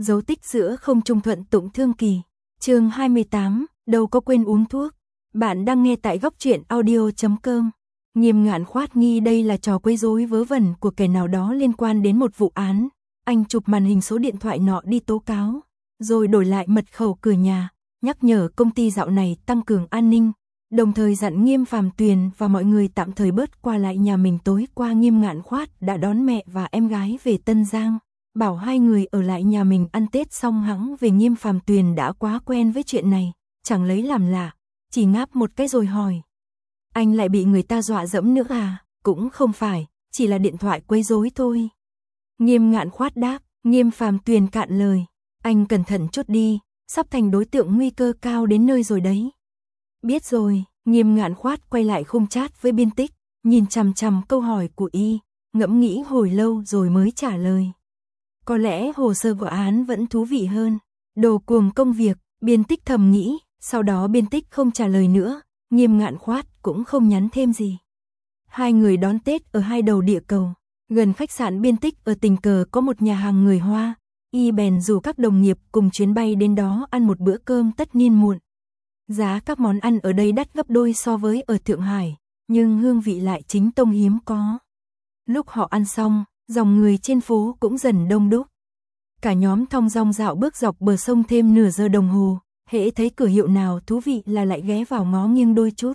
Dấu tích giữa không trung thuận tụng thương kỳ. Chương 28, đâu có quên uống thuốc. Bạn đang nghe tại góc truyện audio.com. Nghiêm Ngạn khoát nghi đây là trò quấy rối vớ vẩn của kẻ nào đó liên quan đến một vụ án. Anh chụp màn hình số điện thoại nọ đi tố cáo, rồi đổi lại mật khẩu cửa nhà, nhắc nhở công ty dạo này tăng cường an ninh, đồng thời dặn Nghiêm Phàm Tuyền và mọi người tạm thời bớt qua lại nhà mình. Tối qua Nghiêm Ngạn khoát đã đón mẹ và em gái về Tân Giang, bảo hai người ở lại nhà mình ăn Tết xong hẵng về. Nghiêm Phàm Tuyền đã quá quen với chuyện này, chẳng lấy làm lạ, chỉ ngáp một cái rồi hỏi: anh lại bị người ta dọa dẫm nữa à? Cũng không phải, chỉ là điện thoại quấy rối thôi. Nghiêm Ngạn khoát đáp. Nghiêm Phàm Tuyền cạn lời: anh cẩn thận chút đi, sắp thành đối tượng nguy cơ cao đến nơi rồi đấy. Biết rồi. Nghiêm Ngạn khoát quay lại khung chat với Biên Tích, nhìn chằm chằm câu hỏi của y, ngẫm nghĩ hồi lâu rồi mới trả lời: có lẽ hồ sơ vụ án vẫn thú vị hơn. Đồ cuồng công việc, Biên Tích thầm nghĩ. Sau đó Biên Tích không trả lời nữa, Nghiêm Ngạn khoát cũng không nhắn thêm gì. Hai người đón Tết ở hai đầu địa cầu. Gần khách sạn Biên Tích ở tình cờ có một nhà hàng người Hoa, y bèn rủ các đồng nghiệp cùng chuyến bay đến đó ăn một bữa cơm tất niên muộn. Giá các món ăn ở đây đắt gấp đôi so với ở Thượng Hải, nhưng hương vị lại chính tông hiếm có. Lúc họ ăn xong, dòng người trên phố cũng dần đông đúc. Cả nhóm thong dong dạo bước dọc bờ sông thêm nửa giờ đồng hồ, hễ thấy cửa hiệu nào thú vị là lại ghé vào ngó nghiêng đôi chút.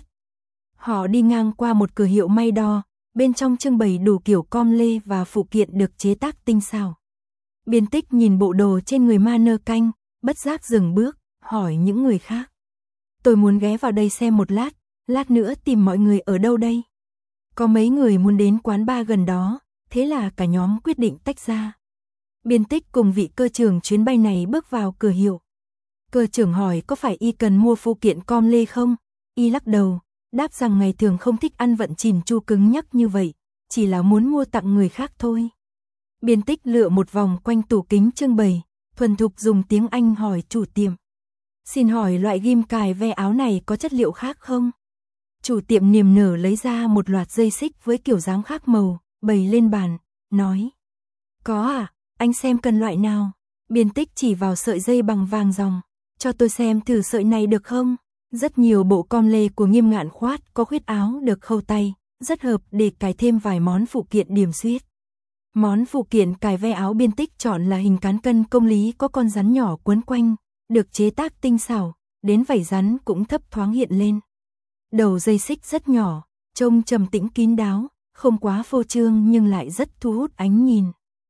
Họ đi ngang qua một cửa hiệu may đo, bên trong trưng bày đủ kiểu com lê và phụ kiện được chế tác tinh xảo. Biên Tích nhìn bộ đồ trên người ma nơ canh, bất giác dừng bước, hỏi những người khác: tôi muốn ghé vào đây xem một lát nữa tìm mọi người ở đâu đây? Có mấy người muốn đến quán bar gần đó, thế là cả nhóm quyết định tách ra. Biên Tích cùng vị cơ trưởng chuyến bay này bước vào cửa hiệu. Cơ trưởng hỏi có phải y cần mua phụ kiện com lê không? Y lắc đầu, đáp rằng ngày thường không thích ăn vận chỉn chu cứng nhắc như vậy, chỉ là muốn mua tặng người khác thôi. Biên Tích lựa một vòng quanh tủ kính trưng bày, thuần thục dùng tiếng Anh hỏi chủ tiệm: xin hỏi loại ghim cài ve áo này có chất liệu khác không? Chủ tiệm niềm nở lấy ra một loạt dây xích với kiểu dáng khác màu, bày lên bàn, nói: có à, anh xem cần loại nào? Biên Tích chỉ vào sợi dây bằng vàng ròng: cho tôi xem thử sợi này được không? Rất nhiều bộ com lê của Nghiêm Ngạn khoát có khuyết áo được khâu tay, rất hợp để cài thêm vài món phụ kiện điểm xuyết. Món phụ kiện cài ve áo Biên Tích chọn là hình cán cân công lý có con rắn nhỏ quấn quanh, được chế tác tinh xảo, đến vảy rắn cũng thấp thoáng hiện lên. Đầu dây xích rất nhỏ, trông trầm tĩnh kín đáo, không quá phô trương nhưng lại rất thu hút ánh nhìn.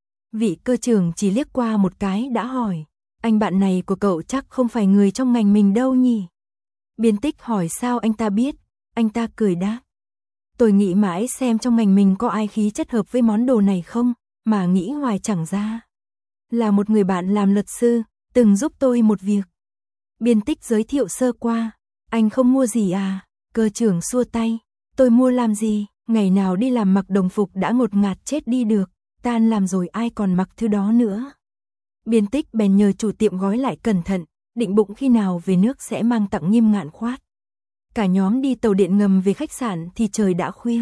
Vị cơ trưởng chỉ liếc qua một cái đã hỏi: anh bạn này của cậu chắc không phải người trong ngành mình đâu nhỉ? Biên Tích hỏi sao anh ta biết, anh ta cười đáp: tôi nghĩ mãi xem trong ngành mình có ai khí chất hợp với món đồ này không, mà nghĩ hoài chẳng ra. Là một người bạn làm luật sư, từng giúp tôi một việc. Biên Tích giới thiệu sơ qua. Anh không mua gì à? Cơ trưởng xua tay: tôi mua làm gì, ngày nào đi làm mặc đồng phục đã ngột ngạt chết đi được, tan làm rồi ai còn mặc thứ đó nữa. Biên Tích bèn nhờ chủ tiệm gói lại cẩn thận, định bụng khi nào về nước sẽ mang tặng Nghiêm Ngạn khoát. Cả nhóm đi tàu điện ngầm về khách sạn thì trời đã khuya.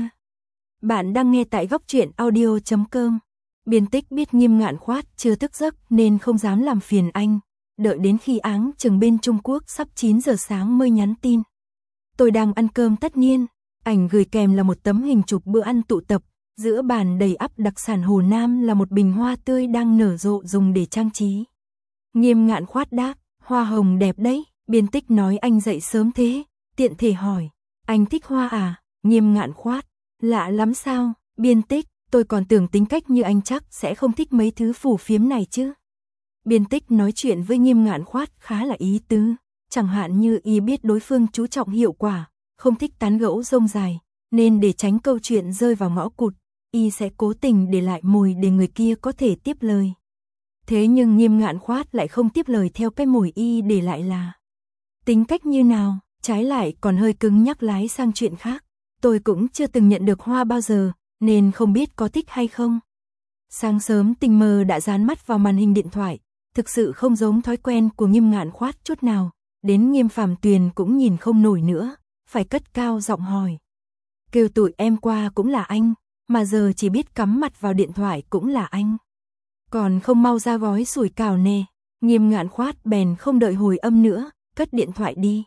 Bạn đang nghe tại góc truyện audio.com. Biên Tích biết Nghiêm Ngạn khoát chưa thức giấc nên không dám làm phiền anh, đợi đến khi áng chừng bên Trung Quốc sắp 9 giờ sáng mới nhắn tin: tôi đang ăn cơm tất niên. Ảnh gửi kèm là một tấm hình chụp bữa ăn tụ tập, giữa bàn đầy ắp đặc sản Hồ Nam là một bình hoa tươi đang nở rộ dùng để trang trí. Nghiêm Ngạn khoát đáp: hoa hồng đẹp đấy. Biên Tích nói anh dậy sớm thế, tiện thể hỏi: anh thích hoa à? Nghiêm Ngạn khoát: lạ lắm sao? Biên Tích: tôi còn tưởng tính cách như anh chắc sẽ không thích mấy thứ phù phiếm này chứ. Biên Tích nói chuyện với Nghiêm Ngạn khoát khá là ý tứ, chẳng hạn như y biết đối phương chú trọng hiệu quả, không thích tán gẫu rông dài, nên để tránh câu chuyện rơi vào ngõ cụt, y sẽ cố tình để lại mồi để người kia có thể tiếp lời. Thế nhưng Nghiêm Ngạn khoát lại không tiếp lời theo cái mồi y để lại là. Tính cách như nào? Trái lại còn hơi cứng nhắc lái sang chuyện khác. Tôi cũng chưa từng nhận được hoa bao giờ, nên không biết có thích hay không. Sáng sớm tình mơ đã dán mắt vào màn hình điện thoại, thực sự không giống thói quen của Nghiêm Ngạn khoát chút nào. Đến Nghiêm Phàm Tuyền cũng nhìn không nổi nữa, phải cất cao giọng hỏi: kêu tụi em qua cũng là anh, mà giờ chỉ biết cắm mặt vào điện thoại cũng là anh. Còn không mau ra gói sủi cảo nè. Nghiêm Ngạn Khoát bèn không đợi hồi âm nữa, cất điện thoại đi.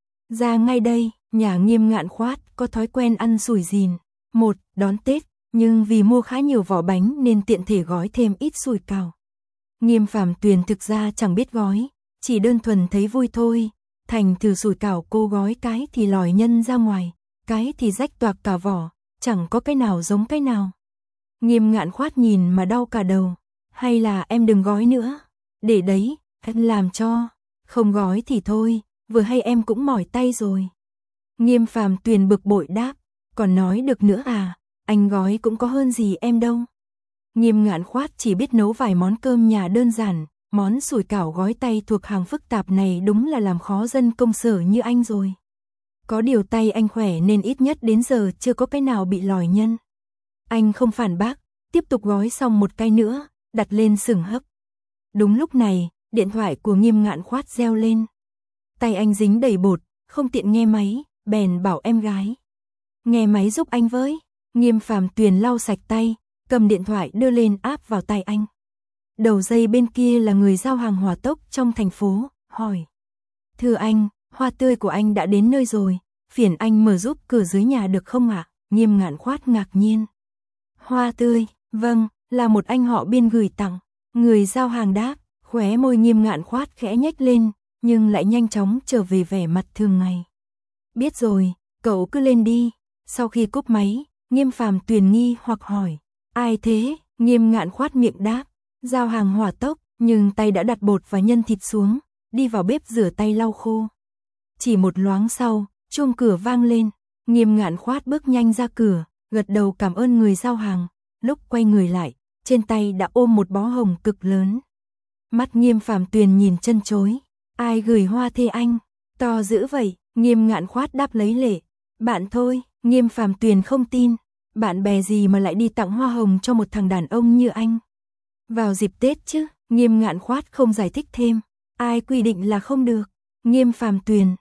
Ra ngay đây, nhà Nghiêm Ngạn Khoát có thói quen ăn sủi dìn. Một, đón Tết, nhưng vì mua khá nhiều vỏ bánh nên tiện thể gói thêm ít sủi cảo. Nghiêm Phàm Tuyền thực ra chẳng biết gói, chỉ đơn thuần thấy vui thôi. Thành thử sủi cảo cô gói cái thì lòi nhân ra ngoài, cái thì rách toạc cả vỏ, chẳng có cái nào giống cái nào. Nghiêm Ngạn Khoát nhìn mà đau cả đầu. Hay là em đừng gói nữa. Để đấy, em làm cho. Không gói thì thôi, vừa hay em cũng mỏi tay rồi. Nghiêm Phàm Tuyền bực bội đáp. Còn nói được nữa à, anh gói cũng có hơn gì em đâu. Nghiêm Ngạn Khoát chỉ biết nấu vài món cơm nhà đơn giản. Món sủi cảo gói tay thuộc hàng phức tạp này đúng là làm khó dân công sở như anh rồi. Có điều tay anh khỏe nên ít nhất đến giờ chưa có cái nào bị lòi nhân. Anh không phản bác, tiếp tục gói xong một cái nữa, đặt lên sừng hấp. Đúng lúc này, điện thoại của Nghiêm Ngạn Khoát reo lên. Tay anh dính đầy bột, không tiện nghe máy, bèn bảo em gái. Nghe máy giúp anh với. Nghiêm Phàm Tuyền lau sạch tay, cầm điện thoại đưa lên áp vào tay anh. Đầu dây bên kia là người giao hàng hỏa tốc trong thành phố, hỏi. Thưa anh, hoa tươi của anh đã đến nơi rồi, phiền anh mở giúp cửa dưới nhà được không ạ? Nghiêm Ngạn Khoát ngạc nhiên. Hoa tươi, vâng, là một anh họ Biên gửi tặng. Người giao hàng đáp, khóe môi Nghiêm Ngạn Khoát khẽ nhếch lên, nhưng lại nhanh chóng trở về vẻ mặt thường ngày. Biết rồi, cậu cứ lên đi. Sau khi cúp máy, Nghiêm Phàm Tuyền nghi hoặc hỏi. Ai thế? Nghiêm Ngạn Khoát miệng đáp. Giao hàng hỏa tốc, nhưng tay đã đặt bột và nhân thịt xuống, đi vào bếp rửa tay lau khô. Chỉ một loáng sau, chuông cửa vang lên, Nghiêm Ngạn Khoát bước nhanh ra cửa, gật đầu cảm ơn người giao hàng, lúc quay người lại, trên tay đã ôm một bó hồng cực lớn. Mắt Nghiêm Phàm Tuyền nhìn chân chối, ai gửi hoa thế anh, to dữ vậy? Nghiêm Ngạn Khoát đáp lấy lệ, bạn thôi. Nghiêm Phàm Tuyền không tin, bạn bè gì mà lại đi tặng hoa hồng cho một thằng đàn ông như anh. Vào dịp Tết chứ, Nghiêm Ngạn Khoát không giải thích thêm, ai quy định là không được. Nghiêm Phàm Tuyền,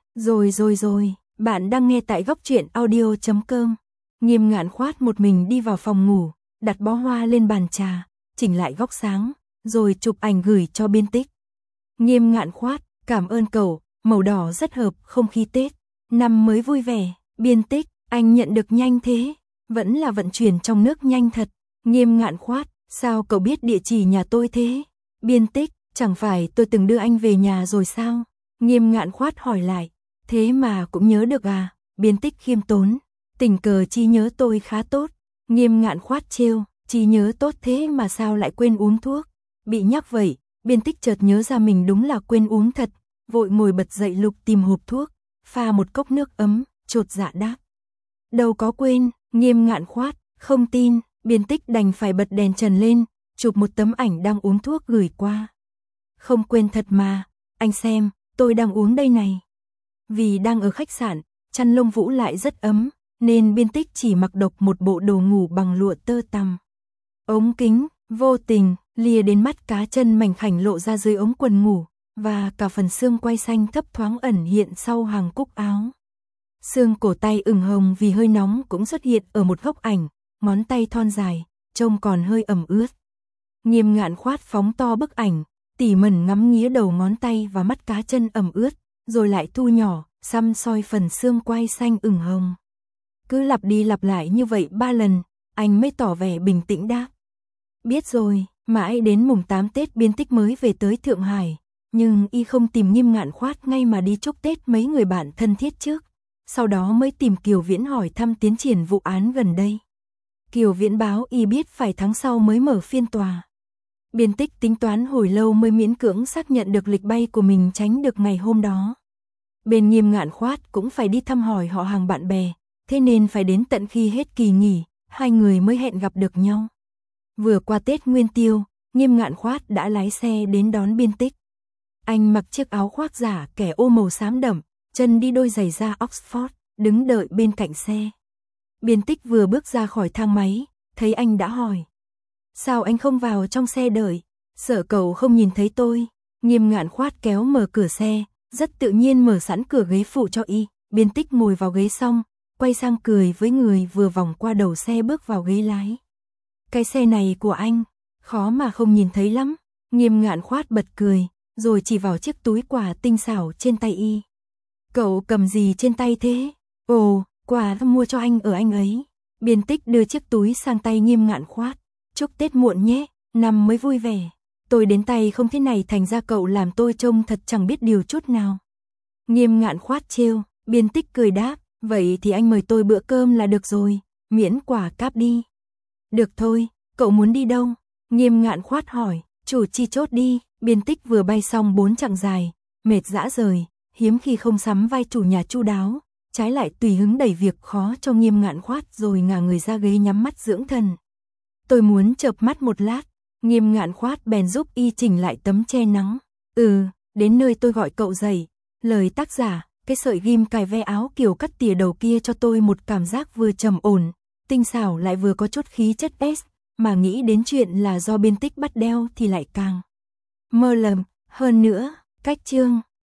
rồi, bạn đang nghe tại góc truyện audio.com. Nghiêm Ngạn Khoát một mình đi vào phòng ngủ, đặt bó hoa lên bàn trà, chỉnh lại góc sáng, rồi chụp ảnh gửi cho Biên Tích. Nghiêm Ngạn Khoát, cảm ơn cậu, màu đỏ rất hợp không khí Tết, năm mới vui vẻ. Biên Tích, anh nhận được nhanh thế, vẫn là vận chuyển trong nước nhanh thật. Nghiêm Ngạn Khoát, sao cậu biết địa chỉ nhà tôi thế? Biên Tích, chẳng phải tôi từng đưa anh về nhà rồi sao? Nghiêm Ngạn Khoát hỏi lại, thế mà cũng nhớ được à? Biên Tích khiêm tốn, tình cờ trí nhớ tôi khá tốt. Nghiêm Ngạn Khoát trêu, trí nhớ tốt thế mà sao lại quên uống thuốc? Bị nhắc vậy, Biên Tích chợt nhớ ra mình đúng là quên uống thật, vội ngồi bật dậy lục tìm hộp thuốc, pha một cốc nước ấm, chột dạ đáp. Đâu có quên. Nghiêm Ngạn Khoát, không tin. Biên Tích đành phải bật đèn trần lên, chụp một tấm ảnh đang uống thuốc gửi qua. Không quên thật mà, anh xem, tôi đang uống đây này. Vì đang ở khách sạn, chăn lông vũ lại rất ấm, nên Biên Tích chỉ mặc độc một bộ đồ ngủ bằng lụa tơ tằm. Ống kính, vô tình, lìa đến mắt cá chân mảnh khảnh lộ ra dưới ống quần ngủ, và cả phần xương quai xanh thấp thoáng ẩn hiện sau hàng cúc áo. Xương cổ tay ửng hồng vì hơi nóng cũng xuất hiện ở một góc ảnh, ngón tay thon dài, trông còn hơi ẩm ướt. Nghiêm Ngạn Khoát phóng to bức ảnh, tỉ mẩn ngắm nghía đầu ngón tay và mắt cá chân ẩm ướt, rồi lại thu nhỏ, xăm soi phần xương quai xanh ửng hồng. Cứ lặp đi lặp lại như vậy 3 lần, anh mới tỏ vẻ bình tĩnh đáp. Biết rồi, mãi đến mùng 8 Tết Biên Tích mới về tới Thượng Hải, nhưng y không tìm Nghiêm Ngạn Khoát ngay mà đi chúc Tết mấy người bạn thân thiết trước. Sau đó mới tìm Kiều Viễn hỏi thăm tiến triển vụ án gần đây. Kiều Viễn báo y biết phải tháng sau mới mở phiên tòa. Biên Tích tính toán hồi lâu mới miễn cưỡng xác nhận được lịch bay của mình tránh được ngày hôm đó. Bên Nghiêm Ngạn Khoát cũng phải đi thăm hỏi họ hàng bạn bè, thế nên phải đến tận khi hết kỳ nghỉ, hai người mới hẹn gặp được nhau. Vừa qua Tết Nguyên Tiêu, Nghiêm Ngạn Khoát đã lái xe đến đón Biên Tích. Anh mặc chiếc áo khoác giả kẻ ô màu xám đậm, chân đi đôi giày da Oxford, đứng đợi bên cạnh xe. Biên Tích vừa bước ra khỏi thang máy, thấy anh đã hỏi. Sao anh không vào trong xe đợi? Sợ cậu không nhìn thấy tôi. Nghiêm Ngạn Khoát kéo mở cửa xe, rất tự nhiên mở sẵn cửa ghế phụ cho y. Biên Tích ngồi vào ghế xong, quay sang cười với người vừa vòng qua đầu xe bước vào ghế lái. Cái xe này của anh, khó mà không nhìn thấy lắm. Nghiêm Ngạn Khoát bật cười, rồi chỉ vào chiếc túi quà tinh xảo trên tay y. Cậu cầm gì trên tay thế? Ồ, quà mua cho anh ở anh ấy. Biên Tích đưa chiếc túi sang tay Nghiêm Ngạn Khoát. Chúc Tết muộn nhé, năm mới vui vẻ. Tôi đến tay không thế này thành ra cậu làm tôi trông thật chẳng biết điều chút nào. Nghiêm Ngạn Khoát trêu, Biên Tích cười đáp, vậy thì anh mời tôi bữa cơm là được rồi, miễn quả cáp đi. Được thôi, cậu muốn đi đâu? Nghiêm Ngạn Khoát hỏi, chủ chi chốt đi. Biên Tích vừa bay xong 4 chặng dài, mệt dã rời, hiếm khi không sắm vai chủ nhà chu đáo, trái lại tùy hứng đẩy việc khó cho Nghiêm Ngạn Khoát rồi ngả người ra ghế nhắm mắt dưỡng thần. Tôi muốn chợp mắt một lát, Nghiêm Ngạn Khoát bèn giúp y chỉnh lại tấm che nắng. Đến nơi tôi gọi cậu dậy. Lời tác giả, cái sợi ghim cài ve áo kiểu cắt tỉa đầu kia cho tôi một cảm giác vừa trầm ổn, tinh xảo lại vừa có chút khí chất S, mà nghĩ đến chuyện là do Biên Tích bắt đeo thì lại càng mơ lầm. Hơn nữa, cách chương